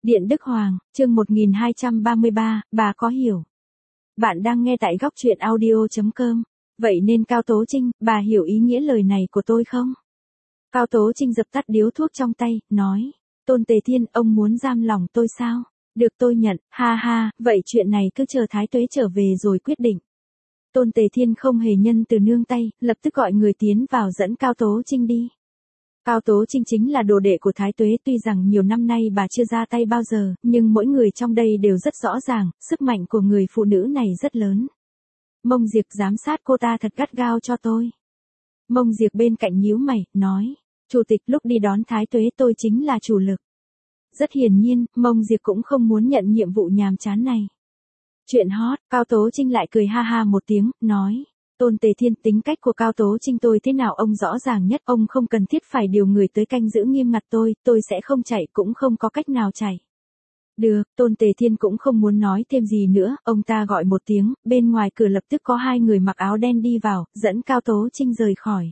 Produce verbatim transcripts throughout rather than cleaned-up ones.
Điện Đức Hoàng, chương một nghìn hai trăm ba mươi ba, bà có hiểu. Bạn đang nghe tại góc truyện audio chấm com. Vậy nên Cao Tố Trinh, bà hiểu ý nghĩa lời này của tôi không? Cao Tố Trinh dập tắt điếu thuốc trong tay, nói. Tôn Tề Thiên, ông muốn giam lòng tôi sao? Được, tôi nhận, ha ha, vậy chuyện này cứ chờ Thái Tuế trở về rồi quyết định. Tôn Tề Thiên không hề nhân từ nương tay, lập tức gọi người tiến vào dẫn Cao Tố Trinh đi. Cao Tố Trinh chính là đồ đệ của Thái Tuế, tuy rằng nhiều năm nay bà chưa ra tay bao giờ, nhưng mỗi người trong đây đều rất rõ ràng, sức mạnh của người phụ nữ này rất lớn. Mông Diệp giám sát cô ta thật gắt gao cho tôi. Mông Diệp bên cạnh nhíu mày, nói, Chủ tịch lúc đi đón Thái Tuế tôi chính là chủ lực. Rất hiển nhiên, Mông Diệp cũng không muốn nhận nhiệm vụ nhàm chán này. Chuyện hot, Cao Tố Trinh lại cười ha ha một tiếng, nói. Tôn Tề Thiên, tính cách của Cao Tố Trinh tôi thế nào ông rõ ràng nhất, ông không cần thiết phải điều người tới canh giữ nghiêm ngặt tôi, tôi sẽ không chạy cũng không có cách nào chạy. Được, Tôn Tề Thiên cũng không muốn nói thêm gì nữa, ông ta gọi một tiếng, bên ngoài cửa lập tức có hai người mặc áo đen đi vào, dẫn Cao Tố Trinh rời khỏi.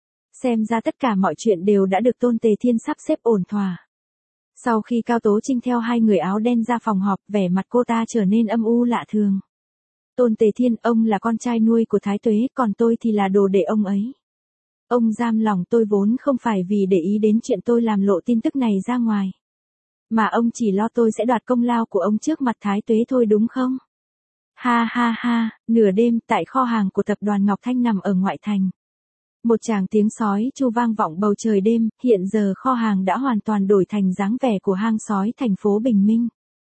Xem ra tất cả mọi chuyện đều đã được Tôn Tề Thiên sắp xếp ổn thỏa. Sau khi Cao Tố Trinh theo hai người áo đen ra phòng họp, vẻ mặt cô ta trở nên âm u lạ thường. Tôn Tề Thiên, ông là con trai nuôi của Thái Tuế, còn tôi thì là đồ đệ ông ấy. Ông giam lòng tôi vốn không phải vì để ý đến chuyện tôi làm lộ tin tức này ra ngoài. Mà ông chỉ lo tôi sẽ đoạt công lao của ông trước mặt Thái Tuế thôi đúng không? Ha ha ha, nửa đêm tại kho hàng của tập đoàn Ngọc Thanh nằm ở ngoại thành. Một tràng tiếng sói chu vang vọng bầu trời đêm, hiện giờ kho hàng đã hoàn toàn đổi thành dáng vẻ của hang sói thành phố Bình Minh.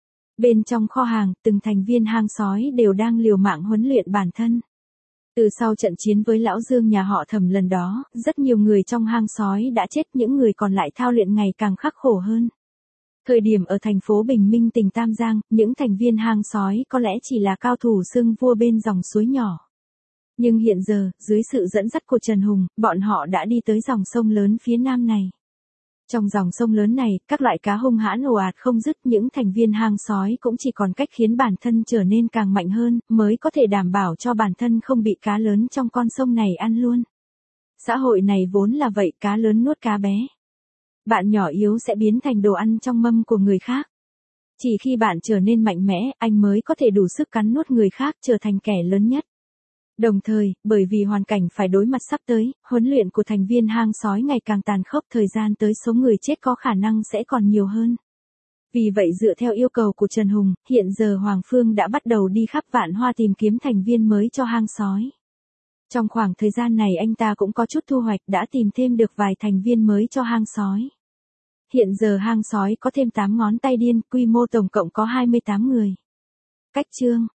Bên trong kho hàng, từng thành viên hang sói đều đang liều mạng huấn luyện bản thân. Từ sau trận chiến với lão Dương nhà họ Thẩm lần đó, rất nhiều người trong hang sói đã chết, những người còn lại thao luyện ngày càng khắc khổ hơn. Thời điểm ở thành phố Bình Minh tỉnh Tam Giang, những thành viên hang sói có lẽ chỉ là cao thủ xưng vua bên dòng suối nhỏ. Nhưng hiện giờ, dưới sự dẫn dắt của Trần Hùng, bọn họ đã đi tới dòng sông lớn phía nam này. Trong dòng sông lớn này, các loại cá hung hãn ồ ạt không dứt, những thành viên hang sói cũng chỉ còn cách khiến bản thân trở nên càng mạnh hơn, mới có thể đảm bảo cho bản thân không bị cá lớn trong con sông này ăn luôn. Xã hội này vốn là vậy, cá lớn nuốt cá bé. Bạn nhỏ yếu sẽ biến thành đồ ăn trong mâm của người khác. Chỉ khi bạn trở nên mạnh mẽ, anh mới có thể đủ sức cắn nuốt người khác, trở thành kẻ lớn nhất. Đồng thời, bởi vì hoàn cảnh phải đối mặt sắp tới, huấn luyện của thành viên hang sói ngày càng tàn khốc, thời gian tới số người chết có khả năng sẽ còn nhiều hơn. Vì vậy dựa theo yêu cầu của Trần Hùng, hiện giờ Hoàng Phương đã bắt đầu đi khắp Vạn Hoa tìm kiếm thành viên mới cho hang sói. Trong khoảng thời gian này anh ta cũng có chút thu hoạch, đã tìm thêm được vài thành viên mới cho hang sói. Hiện giờ hang sói có thêm tám ngón tay điên, quy mô tổng cộng có hai mươi tám người. Cách chương